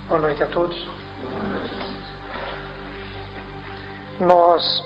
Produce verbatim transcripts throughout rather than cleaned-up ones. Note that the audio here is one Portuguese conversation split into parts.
Boa noite a todos. Nós,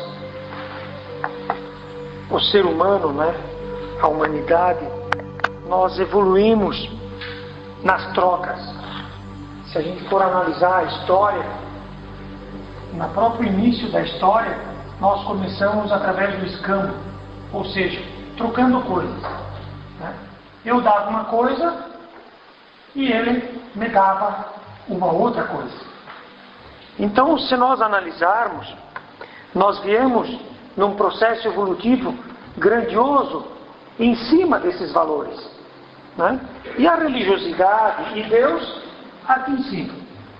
o ser humano, né, a humanidade, nós evoluímos nas trocas. Se a gente for analisar a história, no próprio início da história, nós começamos através do escambo, ou seja, trocando coisas, né? Eu dava uma coisa e ele me dava uma outra coisa. Então, se nós analisarmos, nós viemos num processo evolutivo grandioso em cima desses valores, né? E a religiosidade e Deus aqui em cima.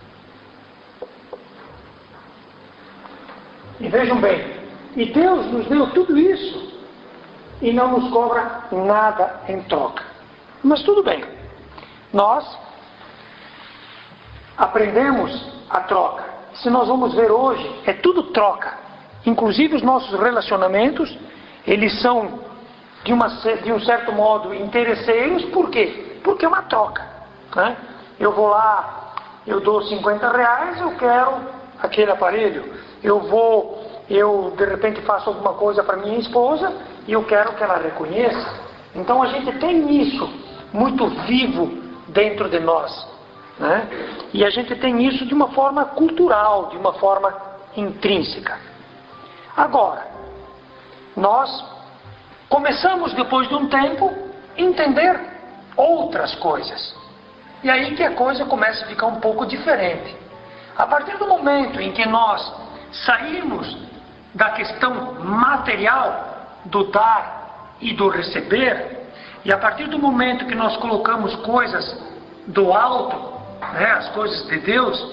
E vejam bem, e Deus nos deu tudo isso e não nos cobra nada em troca. Mas tudo bem, nós aprendemos a troca. Se nós vamos ver hoje, é tudo troca. Inclusive os nossos relacionamentos, eles são de, uma, de um certo modo interesseiros. Por quê? Porque é uma troca, né? Eu vou lá, eu dou cinquenta reais, eu quero aquele aparelho. Eu vou, eu de repente faço alguma coisa para minha esposa e eu quero que ela reconheça. Então a gente tem isso muito vivo dentro de nós, né? E a gente tem isso de uma forma cultural, de uma forma intrínseca. Agora, nós começamos depois de um tempo a entender outras coisas. E aí que a coisa começa a ficar um pouco diferente. A partir do momento em que nós saímos da questão material do dar e do receber, e a partir do momento que nós colocamos coisas do alto, né, as coisas de Deus,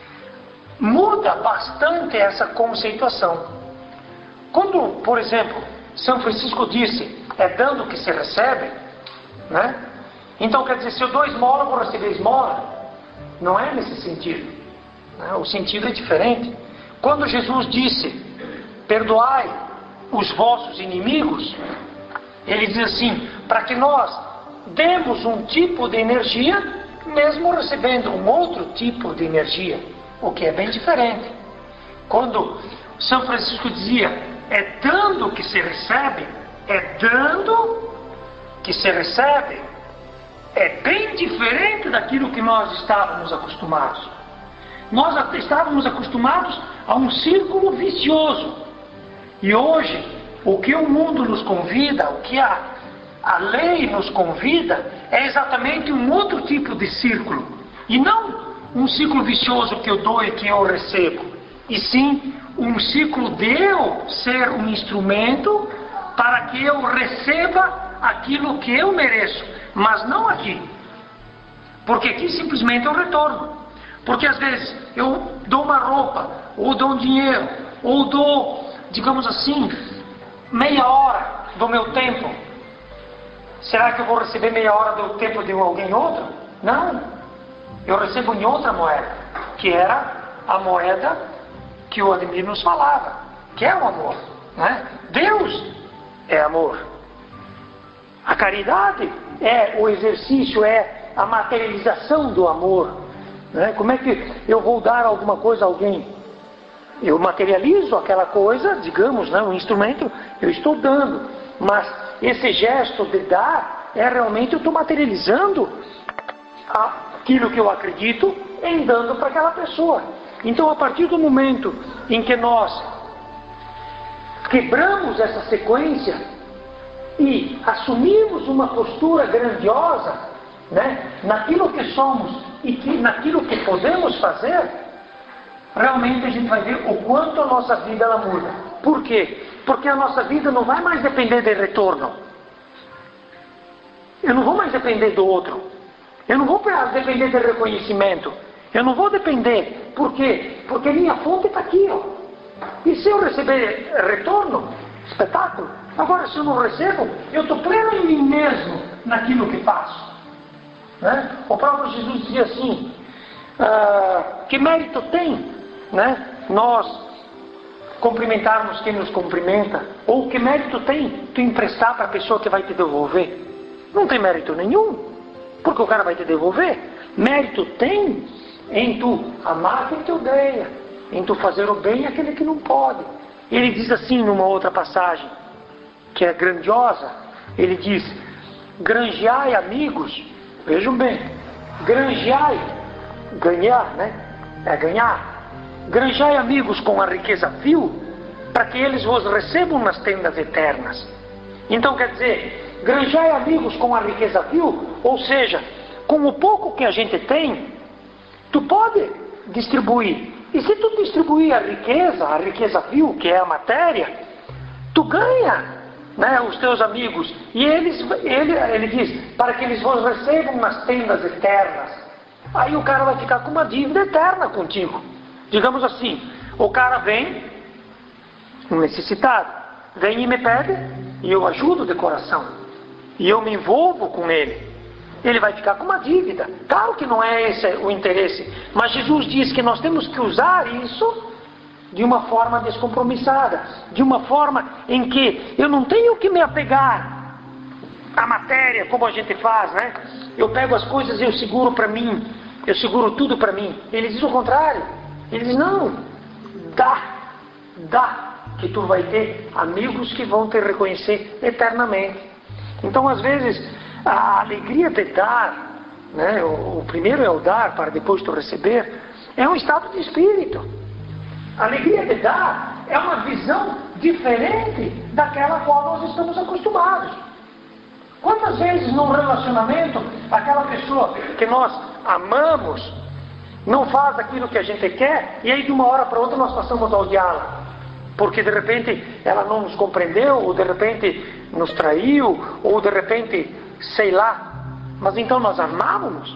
muda bastante essa conceituação. Quando, por exemplo, São Francisco disse, é dando que se recebe, né? Então quer dizer, se eu dou esmola, eu vou receber esmola. Não é nesse sentido, né? O sentido é diferente. Quando Jesus disse, perdoai os vossos inimigos, ele diz assim, para que nós demos um tipo de energia, mesmo recebendo um outro tipo de energia, o que é bem diferente. Quando São Francisco dizia, é dando que se recebe, é dando que se recebe, é bem diferente daquilo que nós estávamos acostumados. Nós estávamos acostumados a um círculo vicioso. E hoje, o que o mundo nos convida, o que a, a lei nos convida, é exatamente um outro tipo de círculo. E não um ciclo vicioso que eu dou e que eu recebo. E sim, um ciclo de eu ser um instrumento para que eu receba aquilo que eu mereço. Mas não aqui. Porque aqui simplesmente é um retorno. Porque às vezes eu dou uma roupa, ou dou um dinheiro, ou dou, digamos assim, meia hora do meu tempo. Será que eu vou receber meia hora do tempo de alguém outro? Não. Eu recebo em outra moeda, que era a moeda que o Ademir nos falava, que é o amor, né? Deus é amor. A caridade é o exercício, é a materialização do amor, né? Como é que eu vou dar alguma coisa a alguém? Eu materializo aquela coisa, digamos, né, um instrumento, eu estou dando. Mas esse gesto de dar, é realmente eu estou materializando aquilo que eu acredito em dando para aquela pessoa. Então, a partir do momento em que nós quebramos essa sequência e assumimos uma postura grandiosa, né, naquilo que somos e que, naquilo que podemos fazer, realmente a gente vai ver o quanto a nossa vida ela muda. Por quê? Porque a nossa vida não vai mais depender de retorno. Eu não vou mais depender do outro. Eu não vou depender de reconhecimento. Eu não vou depender. Por quê? Porque minha fonte está aqui, ó. E se eu receber retorno, espetáculo. Agora, se eu não recebo, eu estou pleno em mim mesmo naquilo que faço, né? O próprio Jesus dizia assim, ah, que mérito tem, né, nós cumprimentarmos quem nos cumprimenta, ou que mérito tem tu emprestar para a pessoa que vai te devolver? Não tem mérito nenhum, porque o cara vai te devolver. Mérito tem em tu amar quem te odeia, em tu fazer o bem àquele que não pode. Ele diz assim numa outra passagem, que é grandiosa, ele diz, granjeai amigos, vejam bem, granjeai, ganhar, né? É ganhar. Granjeai amigos com a riqueza vil, para que eles vos recebam nas tendas eternas. Então quer dizer, granjeai amigos com a riqueza vil, ou seja, com o pouco que a gente tem, tu pode distribuir. E se tu distribuir a riqueza, a riqueza vil, que é a matéria, tu ganha, né, os teus amigos. E eles, ele, ele diz, para que eles vos recebam nas tendas eternas. Aí o cara vai ficar com uma dívida eterna contigo. Digamos assim, o cara vem, um necessitado, vem e me pede, e eu ajudo de coração. E eu me envolvo com ele. Ele vai ficar com uma dívida. Claro que não é esse o interesse. Mas Jesus diz que nós temos que usar isso de uma forma descompromissada. De uma forma em que eu não tenho que me apegar à matéria, como a gente faz, né? Eu pego as coisas e eu seguro para mim. Eu seguro tudo para mim. Ele diz o contrário. Ele diz, não, dá, dá, que tu vai ter amigos que vão te reconhecer eternamente. Então, às vezes, a alegria de dar, né, o, o primeiro é o dar, para depois tu receber, é um estado de espírito. A alegria de dar é uma visão diferente daquela a qual nós estamos acostumados. Quantas vezes num relacionamento, aquela pessoa que nós amamos, não faz aquilo que a gente quer, e aí de uma hora para outra nós passamos a odiá-la. Porque de repente ela não nos compreendeu, ou de repente nos traiu, ou de repente, sei lá. Mas então nós amávamos.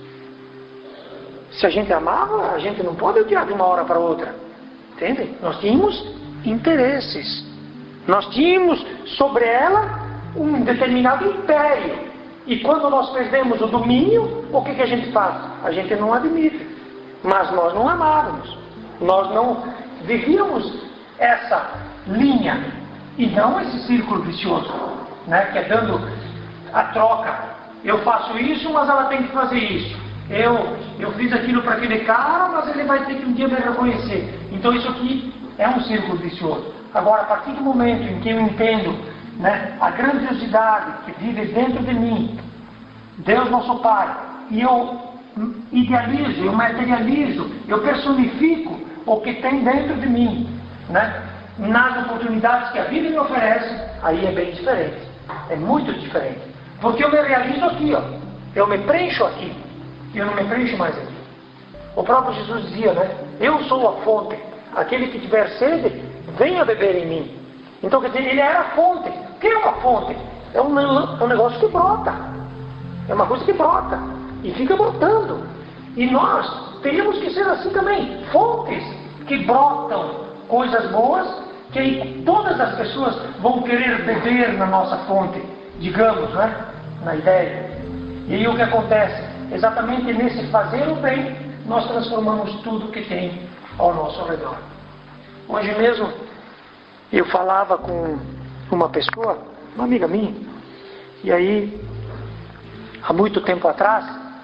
Se a gente amava, a gente não pode odiar de uma hora para outra. Entende? Nós tínhamos interesses. Nós tínhamos sobre ela um determinado império. E quando nós perdemos o domínio, o que, que a gente faz? A gente não admite. Mas nós não amávamos. Nós não vivíamos essa linha. E não esse círculo vicioso, né? Que é dando a troca. Eu faço isso, mas ela tem que fazer isso. Eu, eu fiz aquilo para aquele cara, mas ele vai ter que um dia me reconhecer. Então isso aqui é um círculo vicioso. Agora, a partir do momento em que eu entendo, né, a grandiosidade que vive dentro de mim, Deus nosso Pai, e eu idealizo, eu materializo, eu personifico o que tem dentro de mim, né, nas oportunidades que a vida me oferece, aí é bem diferente. É muito diferente. Porque eu me realizo aqui, ó. Eu me preencho aqui. E eu não me preencho mais aqui. O próprio Jesus dizia, né? Eu sou a fonte. Aquele que tiver sede, venha beber em mim. Então, quer dizer, ele era a fonte. O que é uma fonte? É um, é um negócio que brota. É uma coisa que brota. E fica brotando. E nós teríamos que ser assim também. Fontes que brotam coisas boas, que aí todas as pessoas vão querer beber na nossa fonte, digamos, né? Na ideia. E aí o que acontece? Exatamente nesse fazer o bem, nós transformamos tudo que tem ao nosso redor. Hoje mesmo, eu falava com uma pessoa, uma amiga minha, e aí, há muito tempo atrás,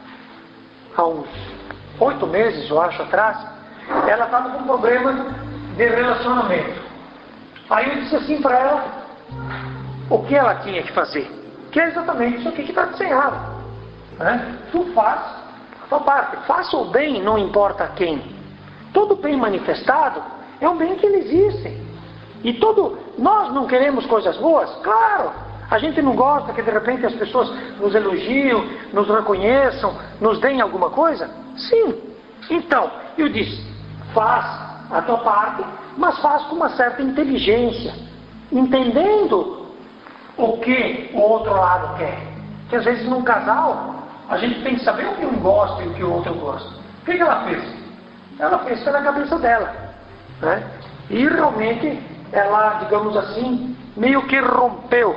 há uns oito meses, eu acho, atrás, ela estava com um problema de relacionamento. Aí eu disse assim para ela o que ela tinha que fazer, que é exatamente isso aqui que está desenhado, né? Tu faz a tua parte, faça o bem, não importa quem. Todo bem manifestado é um bem que ele existe. E todo, nós não queremos coisas boas? Claro, a gente não gosta que de repente as pessoas nos elogiam, nos reconheçam, nos deem alguma coisa? Sim. Então, eu disse, faz a tua parte, mas faz com uma certa inteligência, entendendo o que o outro lado quer. Que às vezes num casal, a gente tem que saber o que um gosta e o que o outro gosta. O que, que ela fez? Ela fez pela cabeça dela, né? E realmente ela, digamos assim, meio que rompeu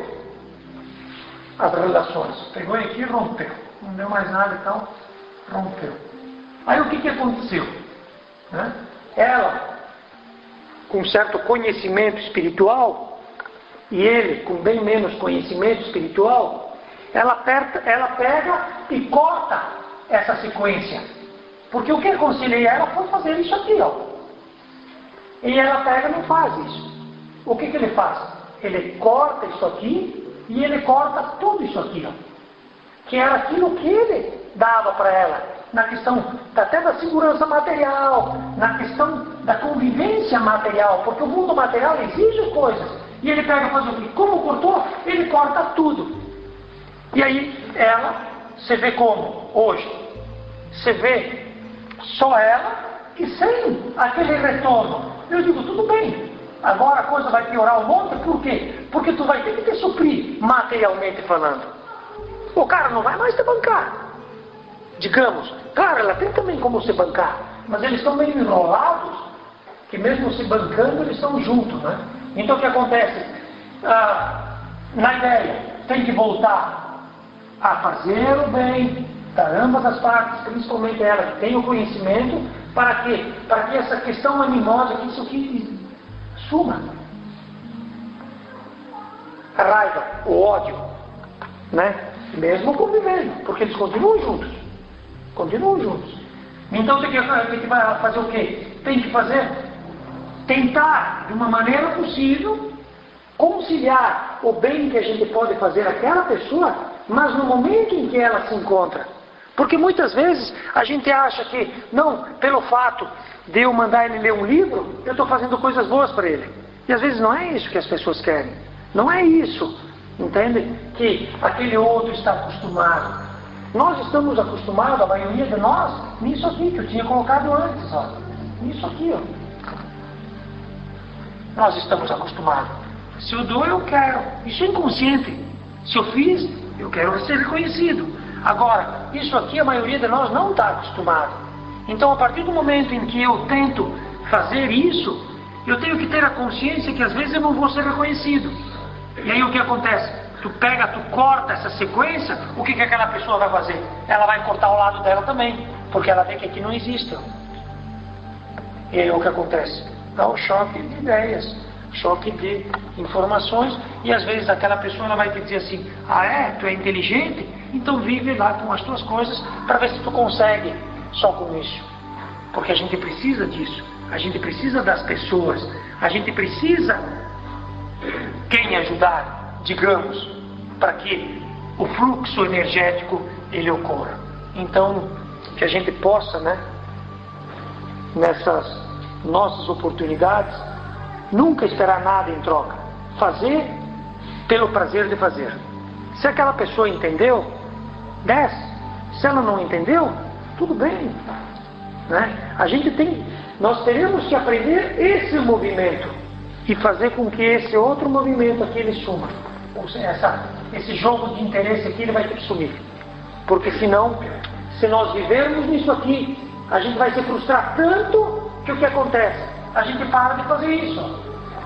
as relações. Pegou aqui e rompeu. Não deu mais nada e tal, rompeu. Aí o que, que aconteceu? Né? Ela, com certo conhecimento espiritual, e ele com bem menos conhecimento espiritual, ela, aperta, ela pega e corta essa sequência. Porque o que aconselhei ela foi fazer isso aqui, ó. E ela pega e não faz isso. O que que ele faz? Ele corta isso aqui e ele corta tudo isso aqui, ó. Que era aquilo que ele dava para ela, na questão até da segurança material, na questão da convivência material, porque o mundo material exige coisas. E ele pega e faz o quê? Como cortou? Ele corta tudo. E aí ela, você vê como? Hoje, você vê só ela e sem aquele retorno. Eu digo, tudo bem, agora a coisa vai piorar um monte, por quê? Porque tu vai ter que te suprir, materialmente falando. O cara não vai mais te bancar. Digamos, claro, ela tem também como se bancar, mas eles estão meio enrolados, que mesmo se bancando, eles estão juntos, né? Então o que acontece? Ah, na ideia, tem que voltar a fazer o bem para ambas as partes, principalmente ela que tem o conhecimento, para quê? Para que essa questão animosa, que isso aqui suma. A raiva, o ódio, né? Mesmo convivendo, porque eles continuam juntos. Continuam juntos. Então tem que, tem que fazer o quê? Tem que fazer, tentar, de uma maneira possível, conciliar o bem que a gente pode fazer àquela pessoa, mas no momento em que ela se encontra. Porque muitas vezes a gente acha que, não, pelo fato de eu mandar ele ler um livro, eu estou fazendo coisas boas para ele. E às vezes não é isso que as pessoas querem. Não é isso, entende? Que aquele outro está acostumado. Nós estamos acostumados, a maioria de nós, nisso aqui que eu tinha colocado antes, ó. Nisso aqui, ó. Nós estamos acostumados. Se eu dou, eu quero. Isso é inconsciente. Se eu fiz, eu quero ser reconhecido. Agora, isso aqui a maioria de nós não está acostumado. Então, a partir do momento em que eu tento fazer isso, eu tenho que ter a consciência que às vezes eu não vou ser reconhecido. E aí o que acontece? Tu pega, tu corta essa sequência, o que que aquela pessoa vai fazer? Ela vai cortar o lado dela também, porque ela vê que aqui não existe. E aí o que acontece? Dá um choque de ideias, choque de informações, e às vezes aquela pessoa ela vai te dizer assim, ah é? Tu é inteligente? Então vive lá com as tuas coisas para ver se tu consegue só com isso. Porque a gente precisa disso, a gente precisa das pessoas, a gente precisa quem ajudar, digamos, para que o fluxo energético ele ocorra. Então, que a gente possa, né, nessas nossas oportunidades, nunca esperar nada em troca. Fazer pelo prazer de fazer. Se aquela pessoa entendeu, desce. Se ela não entendeu, tudo bem, né? A gente tem, nós teremos que aprender esse movimento e fazer com que esse outro movimento aqui ele suma. Essa, esse jogo de interesse aqui ele vai ter que sumir. Porque senão, se nós vivermos nisso aqui, a gente vai se frustrar tanto que o que acontece? A gente para de fazer isso.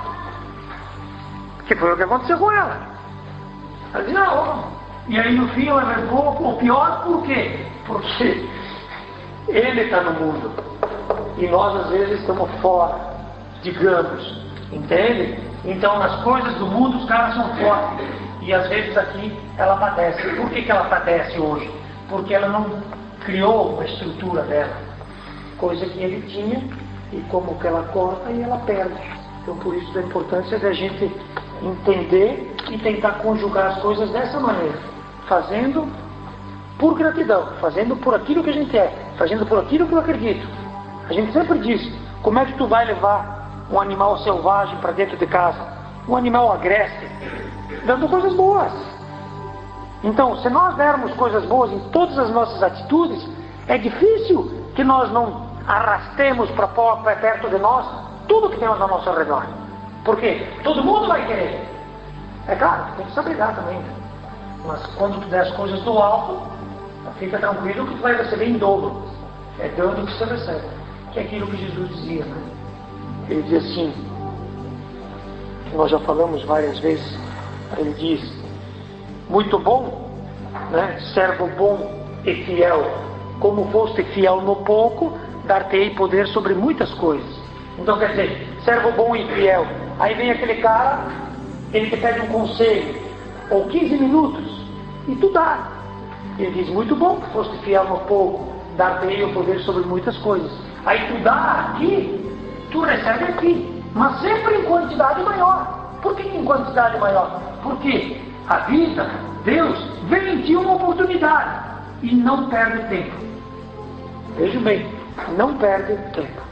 Que foi o que aconteceu com ela. Ela disse, não. E aí no fim ela levou o pior, por quê? Porque ele está no mundo. E nós às vezes estamos fora, digamos. Entende? Então nas coisas do mundo os caras são fortes. E às vezes aqui ela padece. Por que que ela padece hoje? Porque ela não criou uma estrutura dela. Coisa que ele tinha, e como que ela corta e ela perde. Então por isso a importância da gente entender e tentar conjugar as coisas dessa maneira. Fazendo por gratidão, fazendo por aquilo que a gente é, fazendo por aquilo que eu acredito. A gente sempre diz, como é que tu vai levar um animal selvagem para dentro de casa? Um animal agreste, dando coisas boas. Então, se nós dermos coisas boas em todas as nossas atitudes, é difícil que nós não arrastemos para perto de nós tudo que temos ao nosso redor. Porque todo mundo vai querer. É claro, tem que saber dar também. Mas quando tu der as coisas do alto, fica tranquilo que tu vai receber em dobro. É dando que você recebe. Que é aquilo que Jesus dizia, né? Ele diz assim, que nós já falamos várias vezes, ele diz, muito bom, né? Servo bom e fiel, como foste fiel no pouco, dar-te-ei poder sobre muitas coisas. Então quer dizer, servo bom e fiel. Aí vem aquele cara, ele te pede um conselho, ou quinze minutos, e tu dá. Ele diz, muito bom que foste fiel no pouco, dar-te-ei o poder sobre muitas coisas. Aí tu dá aqui, tu recebe aqui, mas sempre em quantidade maior. Por que em quantidade maior? Porque a vida, Deus, vem em ti uma oportunidade e não perde tempo. Vejam bem, não perde tempo.